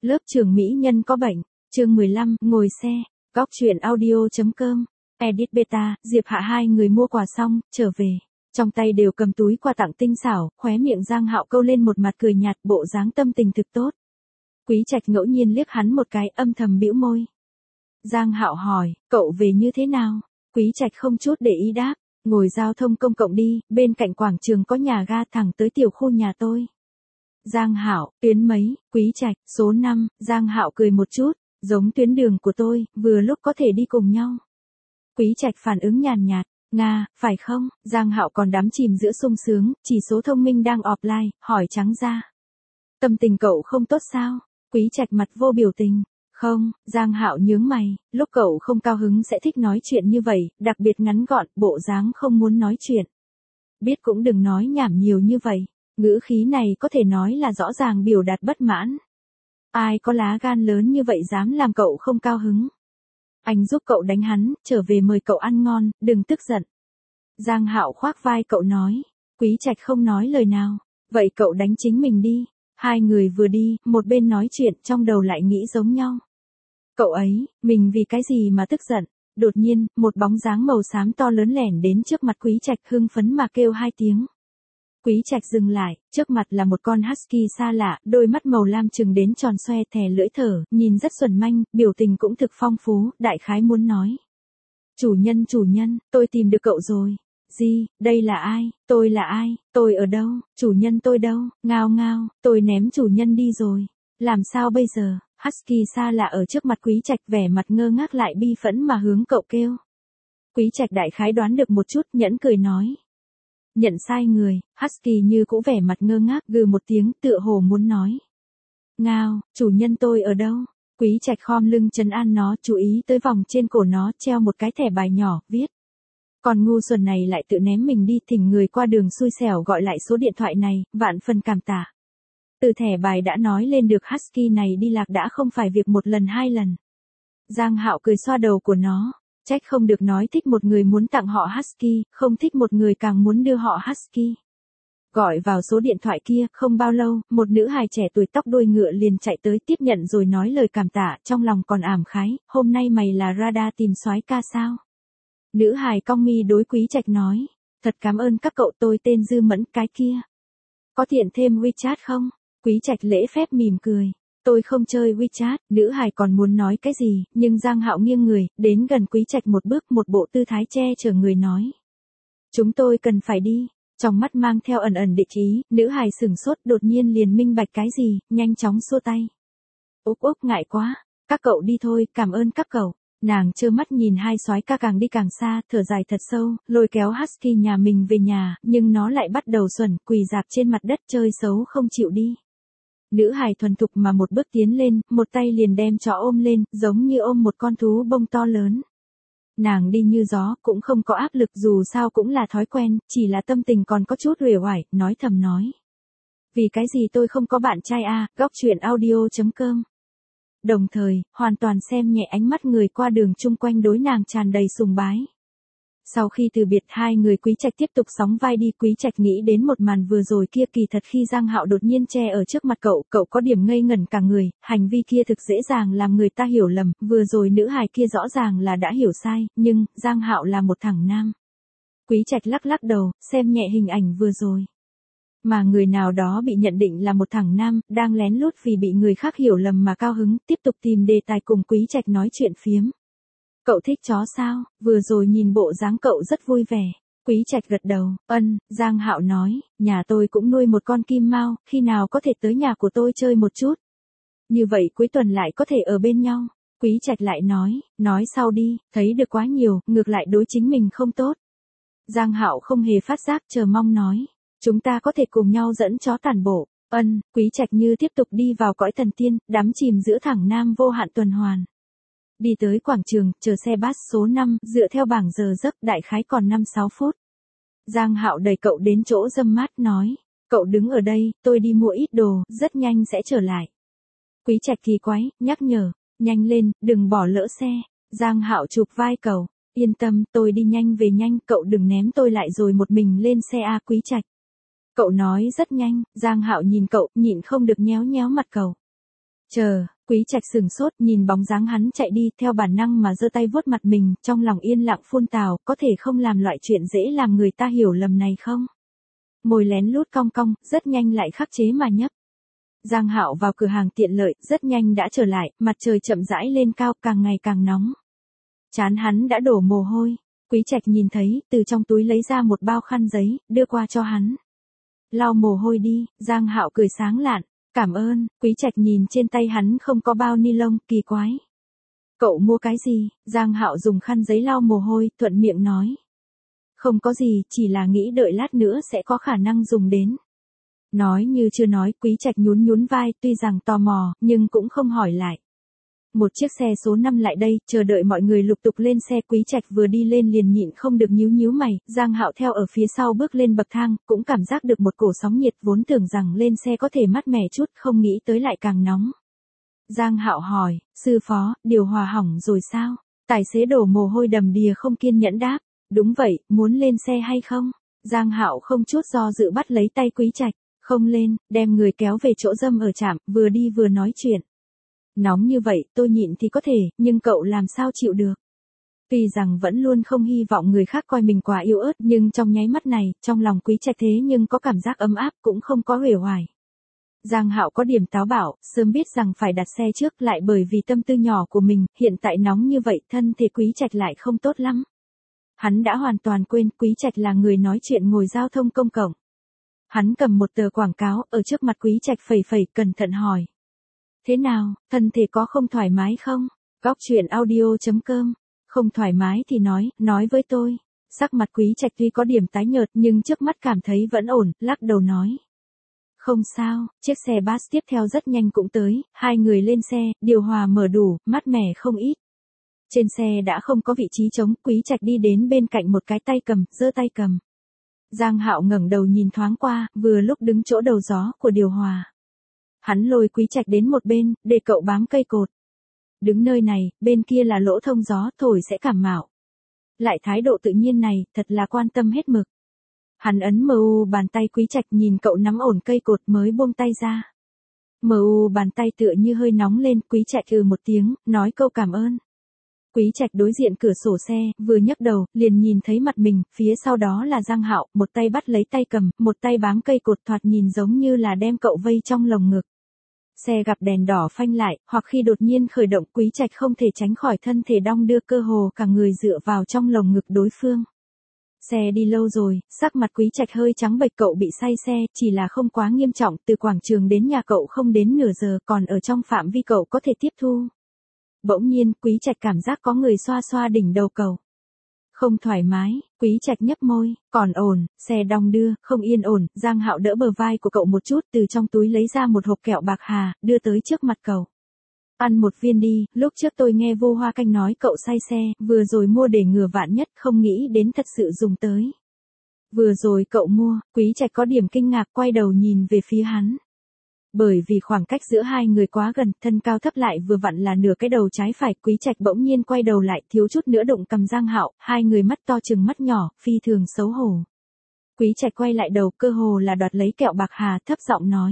Lớp trưởng mỹ nhân có bệnh. Chương 15, ngồi xe. Góc truyện audio.com. Edit beta, Diệp Hạ hai người mua quà xong, trở về. Trong tay đều cầm túi quà tặng tinh xảo, khóe miệng Giang Hạo câu lên một mặt cười nhạt, bộ dáng tâm tình thực tốt. Quý Trạch ngẫu nhiên liếc hắn một cái, âm thầm bĩu môi. Giang Hạo hỏi, cậu về như thế nào? Quý Trạch không chút để ý đáp, ngồi giao thông công cộng đi, bên cạnh quảng trường có nhà ga thẳng tới tiểu khu nhà tôi. Giang Hạo, tuyến mấy? Quý Trạch, số 5, Giang Hạo cười một chút, giống tuyến đường của tôi, vừa lúc có thể đi cùng nhau. Quý Trạch phản ứng nhàn nhạt, Nga, phải không? Giang Hạo còn đắm chìm giữa sung sướng, chỉ số thông minh đang offline, hỏi trắng ra. Tâm tình cậu không tốt sao? Quý Trạch mặt vô biểu tình. Không, Giang Hạo nhướng mày, lúc cậu không cao hứng sẽ thích nói chuyện như vậy, đặc biệt ngắn gọn, bộ dáng không muốn nói chuyện. Biết cũng đừng nói nhảm nhiều như vậy, ngữ khí này có thể nói là rõ ràng biểu đạt bất mãn. Ai có lá gan lớn như vậy dám làm cậu không cao hứng? Anh giúp cậu đánh hắn, trở về mời cậu ăn ngon, đừng tức giận. Giang Hạo khoác vai cậu nói, Quý Trạch không nói lời nào, vậy cậu đánh chính mình đi. Hai người vừa đi, một bên nói chuyện, trong đầu lại nghĩ giống nhau. Cậu ấy, mình vì cái gì mà tức giận? Đột nhiên, một bóng dáng màu xám to lớn lẻn đến trước mặt Quý Trạch, hưng phấn mà kêu hai tiếng. Quý Trạch dừng lại, trước mặt là một con husky xa lạ, đôi mắt màu lam trừng đến tròn xoe, thè lưỡi thở, nhìn rất xuẩn manh, biểu tình cũng thực phong phú, đại khái muốn nói. Chủ nhân, tôi tìm được cậu rồi. Gì, đây là ai, tôi là ai, tôi ở đâu, chủ nhân tôi đâu, ngao ngao, tôi ném chủ nhân đi rồi. Làm sao bây giờ? Husky xa lạ ở trước mặt Quý Trạch, vẻ mặt ngơ ngác lại bi phẫn mà hướng cậu kêu. Quý Trạch đại khái đoán được một chút, nhẫn cười nói. Nhận sai người, Husky như cũ vẻ mặt ngơ ngác, gừ một tiếng, tựa hồ muốn nói. Ngao, chủ nhân tôi ở đâu? Quý Trạch khom lưng trấn an nó, chú ý tới vòng trên cổ nó treo một cái thẻ bài nhỏ, viết. Còn ngu xuẩn này lại tự ném mình đi, thỉnh người qua đường xui xẻo gọi lại số điện thoại này, vạn phần cảm tạ. Từ thẻ bài đã nói lên được Husky này đi lạc đã không phải việc một lần hai lần. Giang Hạo cười xoa đầu của nó, trách không được nói thích một người muốn tặng họ Husky, không thích một người càng muốn đưa họ Husky. Gọi vào số điện thoại kia, không bao lâu, một nữ hài trẻ tuổi tóc đuôi ngựa liền chạy tới tiếp nhận rồi nói lời cảm tạ, trong lòng còn ảm khái, hôm nay mày là radar tìm soái ca sao? Nữ hài cong mi đối Quý Trạch nói, thật cảm ơn các cậu, tôi tên Dư Mẫn, cái kia. Có tiện thêm WeChat không? Quý Trạch lễ phép mỉm cười. Tôi không chơi WeChat, nữ hài còn muốn nói cái gì, nhưng Giang Hạo nghiêng người, đến gần Quý Trạch một bước, một bộ tư thái che chở người nói. Chúng tôi cần phải đi. Trong mắt mang theo ẩn ẩn địch ý, nữ hài sửng sốt, đột nhiên liền minh bạch cái gì, nhanh chóng xua tay. Úp ngại quá, các cậu đi thôi, cảm ơn các cậu. Nàng trơ mắt nhìn hai soái ca càng đi càng xa, thở dài thật sâu, lôi kéo Husky nhà mình về nhà, nhưng nó lại bắt đầu xuẩn, quỳ dạp trên mặt đất chơi xấu không chịu đi. Nữ hài thuần thục mà một bước tiến lên, một tay liền đem chó ôm lên, giống như ôm một con thú bông to lớn. Nàng đi như gió, cũng không có áp lực, dù sao cũng là thói quen, chỉ là tâm tình còn có chút uể oải, nói thầm nói. Vì cái gì tôi không có bạn trai à, góc truyện audio.com. Đồng thời, hoàn toàn xem nhẹ ánh mắt người qua đường chung quanh đối nàng tràn đầy sùng bái. Sau khi từ biệt, hai người Quý Trạch tiếp tục sóng vai đi. Quý Trạch nghĩ đến một màn vừa rồi kia, kỳ thật khi Giang Hạo đột nhiên che ở trước mặt cậu, cậu có điểm ngây ngẩn cả người, hành vi kia thực dễ dàng làm người ta hiểu lầm, vừa rồi nữ hài kia rõ ràng là đã hiểu sai, nhưng, Giang Hạo là một thằng nam. Quý Trạch lắc lắc đầu, xem nhẹ hình ảnh vừa rồi. Mà người nào đó bị nhận định là một thằng nam, đang lén lút vì bị người khác hiểu lầm mà cao hứng, tiếp tục tìm đề tài cùng Quý Trạch nói chuyện phiếm. Cậu thích chó sao? Vừa rồi nhìn bộ dáng cậu rất vui vẻ. Quý Trạch gật đầu, Giang Hạo nói, nhà tôi cũng nuôi một con kim mao, khi nào có thể tới nhà của tôi chơi một chút. Như vậy cuối tuần lại có thể ở bên nhau. Quý Trạch lại nói sau đi, thấy được quá nhiều, ngược lại đối chính mình không tốt. Giang Hạo không hề phát giác, chờ mong nói, chúng ta có thể cùng nhau dẫn chó tản bộ. Quý Trạch như tiếp tục đi vào cõi thần tiên, đắm chìm giữa thẳng nam vô hạn tuần hoàn. Đi tới quảng trường, chờ xe bus số 5, dựa theo bảng giờ giấc đại khái còn 5-6 phút. Giang Hạo đẩy cậu đến chỗ râm mát nói, cậu đứng ở đây, tôi đi mua ít đồ, rất nhanh sẽ trở lại. Quý Trạch kỳ quái, nhắc nhở, nhanh lên, đừng bỏ lỡ xe. Giang Hạo chụp vai cậu, yên tâm, tôi đi nhanh về nhanh, cậu đừng ném tôi lại rồi một mình lên xe a. Quý Trạch. Cậu nói rất nhanh, Giang Hạo nhìn cậu, nhịn không được nhéo nhéo mặt cậu. Chờ, Quý Trạch sừng sốt nhìn bóng dáng hắn chạy đi theo bản năng mà giơ tay vuốt mặt mình, trong lòng yên lặng phun tào, có thể không làm loại chuyện dễ làm người ta hiểu lầm này không? Môi lén lút cong cong, rất nhanh lại khắc chế mà nhấp. Giang Hạo vào cửa hàng tiện lợi, rất nhanh đã trở lại, mặt trời chậm rãi lên cao, càng ngày càng nóng. Trán hắn đã đổ mồ hôi. Quý Trạch nhìn thấy, từ trong túi lấy ra một bao khăn giấy, đưa qua cho hắn. Lau mồ hôi đi, Giang Hạo cười sáng lạn. Cảm ơn. Quý Trạch nhìn trên tay hắn không có bao ni lông, kỳ quái. Cậu mua cái gì? Giang Hạo dùng khăn giấy lau mồ hôi, thuận miệng nói. Không có gì, chỉ là nghĩ đợi lát nữa sẽ có khả năng dùng đến. Nói như chưa nói, Quý Trạch nhún nhún vai, tuy rằng tò mò, nhưng cũng không hỏi lại. Một chiếc xe số 5 lại đây, chờ đợi mọi người lục tục lên xe. Quý Trạch vừa đi lên liền nhịn không được nhíu nhíu mày, Giang Hạo theo ở phía sau bước lên bậc thang, cũng cảm giác được một cổ sóng nhiệt, vốn tưởng rằng lên xe có thể mát mẻ chút, không nghĩ tới lại càng nóng. Giang Hạo hỏi, sư phó, điều hòa hỏng rồi sao? Tài xế đổ mồ hôi đầm đìa không kiên nhẫn đáp, đúng vậy, muốn lên xe hay không? Giang Hạo không chút do dự bắt lấy tay Quý Trạch, không lên, đem người kéo về chỗ dâm ở trạm, vừa đi vừa nói chuyện. Nóng như vậy, tôi nhịn thì có thể, nhưng cậu làm sao chịu được? Tuy rằng vẫn luôn không hy vọng người khác coi mình quá yếu ớt, nhưng trong nháy mắt này, trong lòng Quý Trạch thế nhưng có cảm giác ấm áp, cũng không có uể oải. Giang Hạo có điểm táo bạo, sớm biết rằng phải đặt xe trước, lại bởi vì tâm tư nhỏ của mình, hiện tại nóng như vậy, thân thể Quý Trạch lại không tốt lắm. Hắn đã hoàn toàn quên Quý Trạch là người nói chuyện ngồi giao thông công cộng. Hắn cầm một tờ quảng cáo, ở trước mặt Quý Trạch phẩy phẩy, cẩn thận hỏi. Thế nào, thân thể có không thoải mái không? Góc chuyện audio.com. Không thoải mái thì nói với tôi. Sắc mặt Quý Trạch tuy có điểm tái nhợt nhưng trước mắt cảm thấy vẫn ổn, lắc đầu nói. Không sao, chiếc xe bus tiếp theo rất nhanh cũng tới, hai người lên xe, điều hòa mở đủ, mát mẻ không ít. Trên xe đã không có vị trí trống, Quý Trạch đi đến bên cạnh một cái tay cầm, giơ tay cầm. Giang Hạo ngẩng đầu nhìn thoáng qua, vừa lúc đứng chỗ đầu gió của điều hòa. Hắn lôi Quý Trạch đến một bên, để cậu bám cây cột. Đứng nơi này, bên kia là lỗ thông gió, thổi sẽ cảm mạo. Lại thái độ tự nhiên này, thật là quan tâm hết mực. Hắn ấn mu bàn tay Quý Trạch nhìn cậu nắm ổn cây cột mới buông tay ra. Mu bàn tay tựa như hơi nóng lên, Quý Trạch một tiếng, nói câu cảm ơn. Quý Trạch đối diện cửa sổ xe, vừa nhấc đầu, liền nhìn thấy mặt mình, phía sau đó là Giang Hạo, một tay bắt lấy tay cầm, một tay bám cây cột, thoạt nhìn giống như là đem cậu vây trong lồng ngực. Xe gặp đèn đỏ phanh lại, hoặc khi đột nhiên khởi động, Quý Trạch không thể tránh khỏi thân thể đong đưa, cơ hồ cả người dựa vào trong lồng ngực đối phương. Xe đi lâu rồi, sắc mặt Quý Trạch hơi trắng bệch, cậu bị say xe, chỉ là không quá nghiêm trọng, từ quảng trường đến nhà cậu không đến nửa giờ, còn ở trong phạm vi cậu có thể tiếp thu. Bỗng nhiên, Quý Trạch cảm giác có người xoa xoa đỉnh đầu cậu. Không thoải mái, Quý Trạch nhấp môi, còn ổn, xe đong đưa, không yên ổn. Giang Hạo đỡ bờ vai của cậu một chút, từ trong túi lấy ra một hộp kẹo bạc hà, đưa tới trước mặt cậu. Ăn một viên đi, lúc trước tôi nghe Vô Hoa Canh nói cậu say xe, vừa rồi mua để ngừa vạn nhất, không nghĩ đến thật sự dùng tới. Vừa rồi cậu mua, Quý Trạch có điểm kinh ngạc, quay đầu nhìn về phía hắn. Bởi vì khoảng cách giữa hai người quá gần, thân cao thấp lại vừa vặn là nửa cái đầu trái phải, Quý Trạch bỗng nhiên quay đầu lại, thiếu chút nữa đụng cầm Giang Hạo, hai người mắt to chừng mắt nhỏ, phi thường xấu hổ. Quý Trạch quay lại đầu, cơ hồ là đoạt lấy kẹo bạc hà, thấp giọng nói.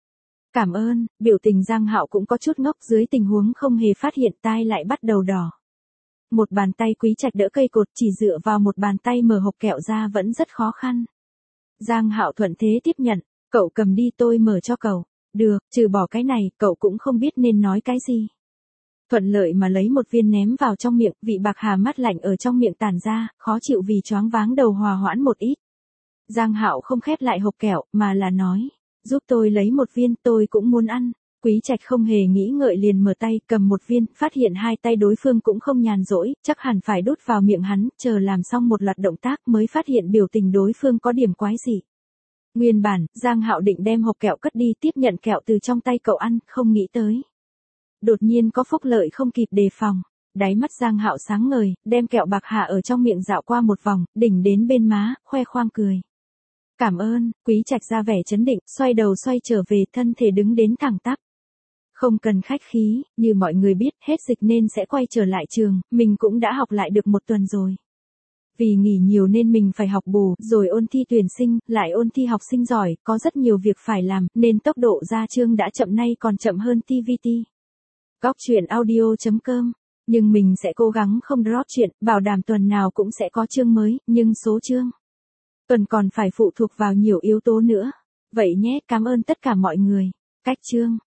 Cảm ơn. Biểu tình Giang Hạo cũng có chút ngốc, dưới tình huống không hề phát hiện, tai lại bắt đầu đỏ. Một bàn tay Quý Trạch đỡ cây cột, chỉ dựa vào một bàn tay mở hộp kẹo ra vẫn rất khó khăn. Giang Hạo thuận thế tiếp nhận, cậu cầm đi, tôi mở cho cậu. Được, trừ bỏ cái này, cậu cũng không biết nên nói cái gì. Thuận lợi mà lấy một viên ném vào trong miệng, vị bạc hà mát lạnh ở trong miệng tản ra, khó chịu vì choáng váng đầu hòa hoãn một ít. Giang Hạo không khép lại hộp kẹo, mà là nói, giúp tôi lấy một viên, tôi cũng muốn ăn. Quý Trạch không hề nghĩ ngợi liền mở tay, cầm một viên, phát hiện hai tay đối phương cũng không nhàn rỗi, chắc hẳn phải đút vào miệng hắn, chờ làm xong một loạt động tác mới phát hiện biểu tình đối phương có điểm quái dị. Nguyên bản, Giang Hạo định đem hộp kẹo cất đi, tiếp nhận kẹo từ trong tay cậu ăn, không nghĩ tới. Đột nhiên có phúc lợi không kịp đề phòng, đáy mắt Giang Hạo sáng ngời, đem kẹo bạc hà ở trong miệng dạo qua một vòng, đỉnh đến bên má, khoe khoang cười. Cảm ơn. Quý Trạch ra vẻ trấn định, xoay đầu xoay trở về, thân thể đứng đến thẳng tắp. Không cần khách khí, như mọi người biết, hết dịch nên sẽ quay trở lại trường, mình cũng đã học lại được một tuần rồi. Vì nghỉ nhiều nên mình phải học bù, rồi ôn thi tuyển sinh, lại ôn thi học sinh giỏi, có rất nhiều việc phải làm, nên tốc độ ra chương đã chậm, nay còn chậm hơn TVT. Góc truyện audio.com. Nhưng mình sẽ cố gắng không drop chuyện, bảo đảm tuần nào cũng sẽ có chương mới, nhưng số chương tuần còn phải phụ thuộc vào nhiều yếu tố nữa. Vậy nhé, cảm ơn tất cả mọi người. Cách chương